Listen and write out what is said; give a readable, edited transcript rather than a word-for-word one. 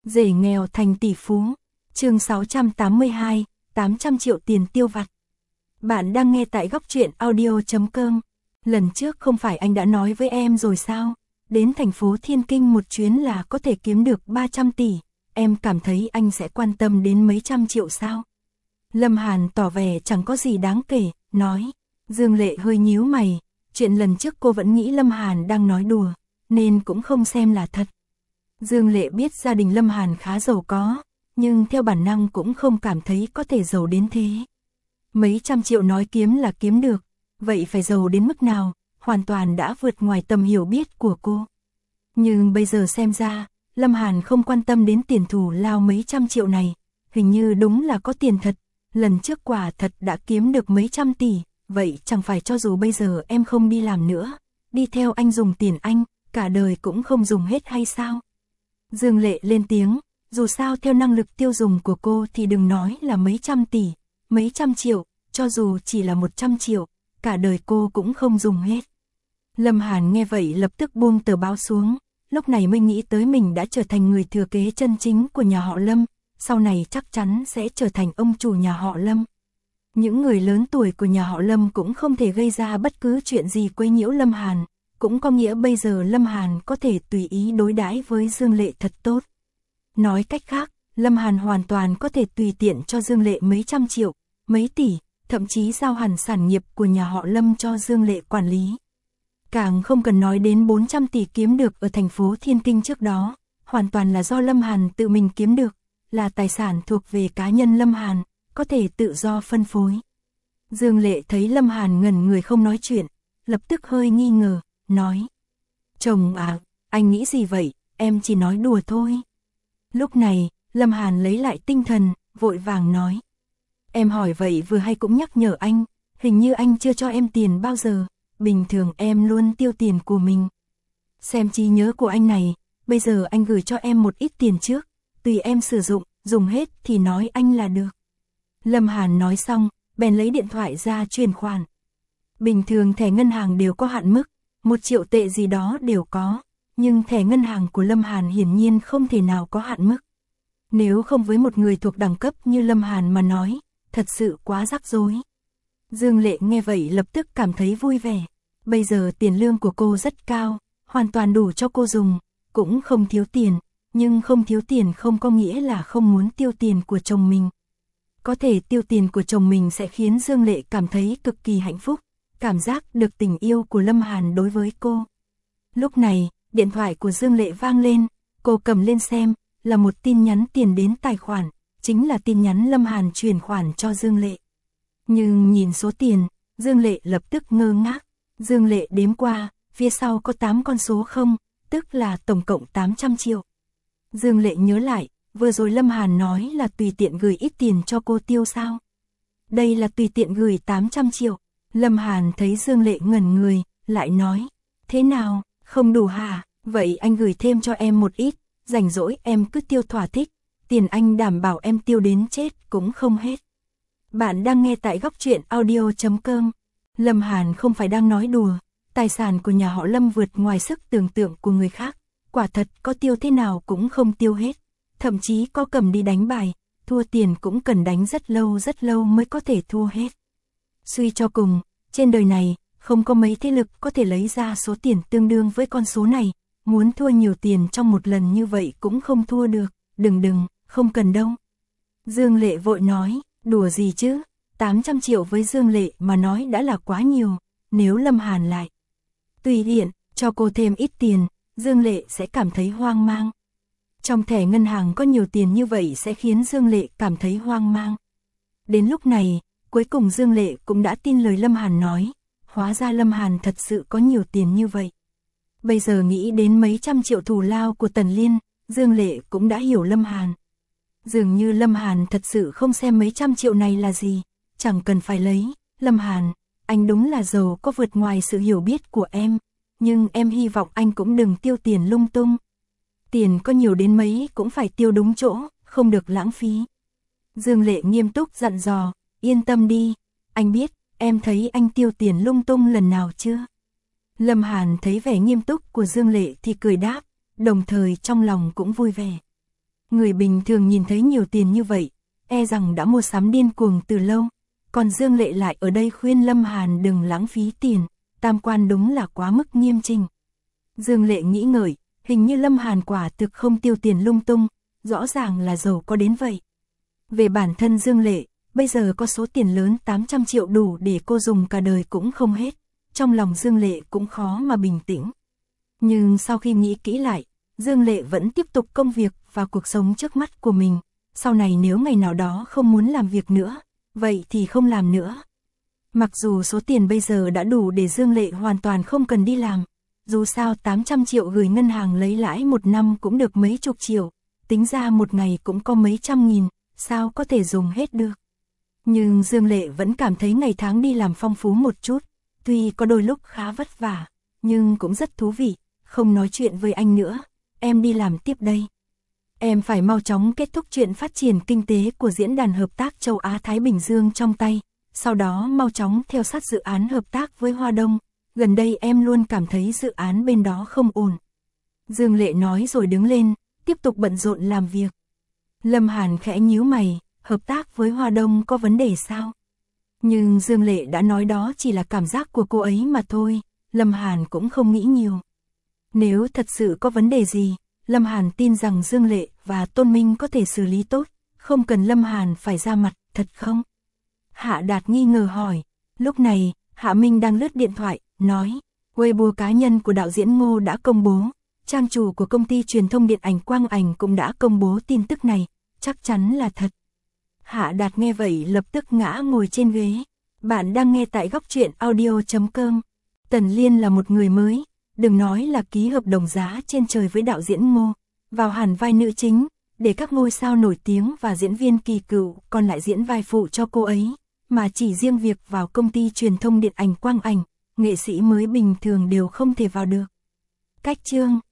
Rể nghèo thành tỷ phú. Chương 682, 800 triệu tiền tiêu vặt. Bạn đang nghe tại góc truyện audio.com. Lần trước không phải anh đã nói với em rồi sao? Đến thành phố Thiên Kinh một chuyến là có thể kiếm được 300 tỷ. Em cảm thấy anh sẽ quan tâm đến mấy trăm triệu sao? Lâm Hàn tỏ vẻ chẳng có gì đáng kể, nói. Dương Lệ hơi nhíu mày. Chuyện lần trước cô vẫn nghĩ Lâm Hàn đang nói đùa, nên cũng không xem là thật. Dương Lệ biết gia đình Lâm Hàn khá giàu có, nhưng theo bản năng cũng không cảm thấy có thể giàu đến thế. Mấy trăm triệu nói kiếm là kiếm được, vậy phải giàu đến mức nào, hoàn toàn đã vượt ngoài tầm hiểu biết của cô. Nhưng bây giờ xem ra, Lâm Hàn không quan tâm đến tiền thù lao mấy trăm triệu này, hình như đúng là có tiền thật, lần trước quả thật đã kiếm được mấy trăm tỷ, vậy chẳng phải cho dù bây giờ em không đi làm nữa, đi theo anh dùng tiền anh, cả đời cũng không dùng hết hay sao? Dương Lệ lên tiếng, dù sao theo năng lực tiêu dùng của cô thì đừng nói là mấy trăm tỷ, mấy trăm triệu, cho dù chỉ là 100 triệu, cả đời cô cũng không dùng hết. Lâm Hàn nghe vậy lập tức buông tờ báo xuống, lúc này mới nghĩ tới mình đã trở thành người thừa kế chân chính của nhà họ Lâm, sau này chắc chắn sẽ trở thành ông chủ nhà họ Lâm. Những người lớn tuổi của nhà họ Lâm cũng không thể gây ra bất cứ chuyện gì quấy nhiễu Lâm Hàn, cũng có nghĩa bây giờ Lâm Hàn có thể tùy ý đối đãi với Dương Lệ thật tốt. Nói cách khác, Lâm Hàn hoàn toàn có thể tùy tiện cho Dương Lệ mấy trăm triệu, mấy tỷ, thậm chí giao hẳn sản nghiệp của nhà họ Lâm cho Dương Lệ quản lý. Càng không cần nói đến 400 tỷ kiếm được ở thành phố Thiên Kinh trước đó, hoàn toàn là do Lâm Hàn tự mình kiếm được, là tài sản thuộc về cá nhân Lâm Hàn, có thể tự do phân phối. Dương Lệ thấy Lâm Hàn ngẩn người không nói chuyện, lập tức hơi nghi ngờ, nói. Chồng à, anh nghĩ gì vậy, em chỉ nói đùa thôi. Lúc này, Lâm Hàn lấy lại tinh thần, vội vàng nói. Em hỏi vậy vừa hay cũng nhắc nhở anh, hình như anh chưa cho em tiền bao giờ, bình thường em luôn tiêu tiền của mình. Xem trí nhớ của anh này, bây giờ anh gửi cho em một ít tiền trước, tùy em sử dụng, dùng hết thì nói anh là được. Lâm Hàn nói xong, bèn lấy điện thoại ra chuyển khoản. Bình thường thẻ ngân hàng đều có hạn mức, 1 triệu tệ gì đó đều có, nhưng thẻ ngân hàng của Lâm Hàn hiển nhiên không thể nào có hạn mức. Nếu không với một người thuộc đẳng cấp như Lâm Hàn mà nói, thật sự quá rắc rối. Dương Lệ nghe vậy lập tức cảm thấy vui vẻ. Bây giờ tiền lương của cô rất cao, hoàn toàn đủ cho cô dùng, cũng không thiếu tiền, nhưng không thiếu tiền không có nghĩa là không muốn tiêu tiền của chồng mình. Có thể tiêu tiền của chồng mình sẽ khiến Dương Lệ cảm thấy cực kỳ hạnh phúc, cảm giác được tình yêu của Lâm Hàn đối với cô. Lúc này, điện thoại của Dương Lệ vang lên, cô cầm lên xem, là một tin nhắn tiền đến tài khoản, chính là tin nhắn Lâm Hàn chuyển khoản cho Dương Lệ. Nhưng nhìn số tiền, Dương Lệ lập tức ngơ ngác. Dương Lệ đếm qua, phía sau có 8 con số không, tức là tổng cộng 800 triệu. Dương Lệ nhớ lại, vừa rồi Lâm Hàn nói là tùy tiện gửi ít tiền cho cô tiêu sao. Đây là tùy tiện gửi 800 triệu. Lâm Hàn thấy Dương Lệ ngẩn người, lại nói, thế nào, không đủ hả, vậy anh gửi thêm cho em một ít, rảnh rỗi em cứ tiêu thỏa thích, tiền anh đảm bảo em tiêu đến chết cũng không hết. Bạn đang nghe tại góc truyện audio.com. Lâm Hàn không phải đang nói đùa, tài sản của nhà họ Lâm vượt ngoài sức tưởng tượng của người khác, quả thật có tiêu thế nào cũng không tiêu hết, thậm chí có cầm đi đánh bài, thua tiền cũng cần đánh rất lâu mới có thể thua hết. Suy cho cùng, trên đời này, không có mấy thế lực có thể lấy ra số tiền tương đương với con số này, muốn thua nhiều tiền trong một lần như vậy cũng không thua được, đừng, không cần đâu. Dương Lệ vội nói, đùa gì chứ, 800 triệu với Dương Lệ mà nói đã là quá nhiều, nếu Lâm Hàn lại tùy tiện cho cô thêm ít tiền, Dương Lệ sẽ cảm thấy hoang mang. Trong thẻ ngân hàng có nhiều tiền như vậy sẽ khiến Dương Lệ cảm thấy hoang mang. Đến lúc này, cuối cùng Dương Lệ cũng đã tin lời Lâm Hàn nói, hóa ra Lâm Hàn thật sự có nhiều tiền như vậy. Bây giờ nghĩ đến mấy trăm triệu thù lao của Tần Liên, Dương Lệ cũng đã hiểu Lâm Hàn. Dường như Lâm Hàn thật sự không xem mấy trăm triệu này là gì, chẳng cần phải lấy. Lâm Hàn, anh đúng là giàu có vượt ngoài sự hiểu biết của em, nhưng em hy vọng anh cũng đừng tiêu tiền lung tung. Tiền có nhiều đến mấy cũng phải tiêu đúng chỗ, không được lãng phí. Dương Lệ nghiêm túc dặn dò, yên tâm đi, anh biết, em thấy anh tiêu tiền lung tung lần nào chưa? Lâm Hàn thấy vẻ nghiêm túc của Dương Lệ thì cười đáp, đồng thời trong lòng cũng vui vẻ. Người bình thường nhìn thấy nhiều tiền như vậy, e rằng đã mua sắm điên cuồng từ lâu. Còn Dương Lệ lại ở đây khuyên Lâm Hàn đừng lãng phí tiền, tam quan đúng là quá mức nghiêm trình. Dương Lệ nghĩ ngợi, hình như Lâm Hàn quả thực không tiêu tiền lung tung, rõ ràng là giàu có đến vậy. Về bản thân Dương Lệ, bây giờ có số tiền lớn 800 triệu đủ để cô dùng cả đời cũng không hết, trong lòng Dương Lệ cũng khó mà bình tĩnh. Nhưng sau khi nghĩ kỹ lại, Dương Lệ vẫn tiếp tục công việc và cuộc sống trước mắt của mình, sau này nếu ngày nào đó không muốn làm việc nữa, vậy thì không làm nữa. Mặc dù số tiền bây giờ đã đủ để Dương Lệ hoàn toàn không cần đi làm, dù sao 800 triệu gửi ngân hàng lấy lãi một năm cũng được mấy chục triệu, tính ra một ngày cũng có mấy trăm nghìn, sao có thể dùng hết được. Nhưng Dương Lệ vẫn cảm thấy ngày tháng đi làm phong phú một chút, tuy có đôi lúc khá vất vả, nhưng cũng rất thú vị. Không nói chuyện với anh nữa, em đi làm tiếp đây. Em phải mau chóng kết thúc chuyện phát triển kinh tế của Diễn đàn Hợp tác Châu Á-Thái Bình Dương trong tay, sau đó mau chóng theo sát dự án hợp tác với Hoa Đông, gần đây em luôn cảm thấy dự án bên đó không ổn. Dương Lệ nói rồi đứng lên, tiếp tục bận rộn làm việc. Lâm Hàn khẽ nhíu mày, hợp tác với Hoa Đông có vấn đề sao? Nhưng Dương Lệ đã nói đó chỉ là cảm giác của cô ấy mà thôi, Lâm Hàn cũng không nghĩ nhiều. Nếu thật sự có vấn đề gì, Lâm Hàn tin rằng Dương Lệ và Tôn Minh có thể xử lý tốt, không cần Lâm Hàn phải ra mặt, thật không? Hạ Đạt nghi ngờ hỏi. Lúc này, Hạ Minh đang lướt điện thoại, nói, Weibo cá nhân của đạo diễn Ngô đã công bố, trang chủ của công ty truyền thông điện ảnh Quang Ảnh cũng đã công bố tin tức này, chắc chắn là thật. Hạ Đạt nghe vậy lập tức ngã ngồi trên ghế. Bạn đang nghe tại góc truyện audio.com. Tần Liên là một người mới, đừng nói là ký hợp đồng giá trên trời với đạo diễn Ngô, vào hẳn vai nữ chính, để các ngôi sao nổi tiếng và diễn viên kỳ cựu còn lại diễn vai phụ cho cô ấy, mà chỉ riêng việc vào công ty truyền thông điện ảnh Quang Ảnh, nghệ sĩ mới bình thường đều không thể vào được. Cách chương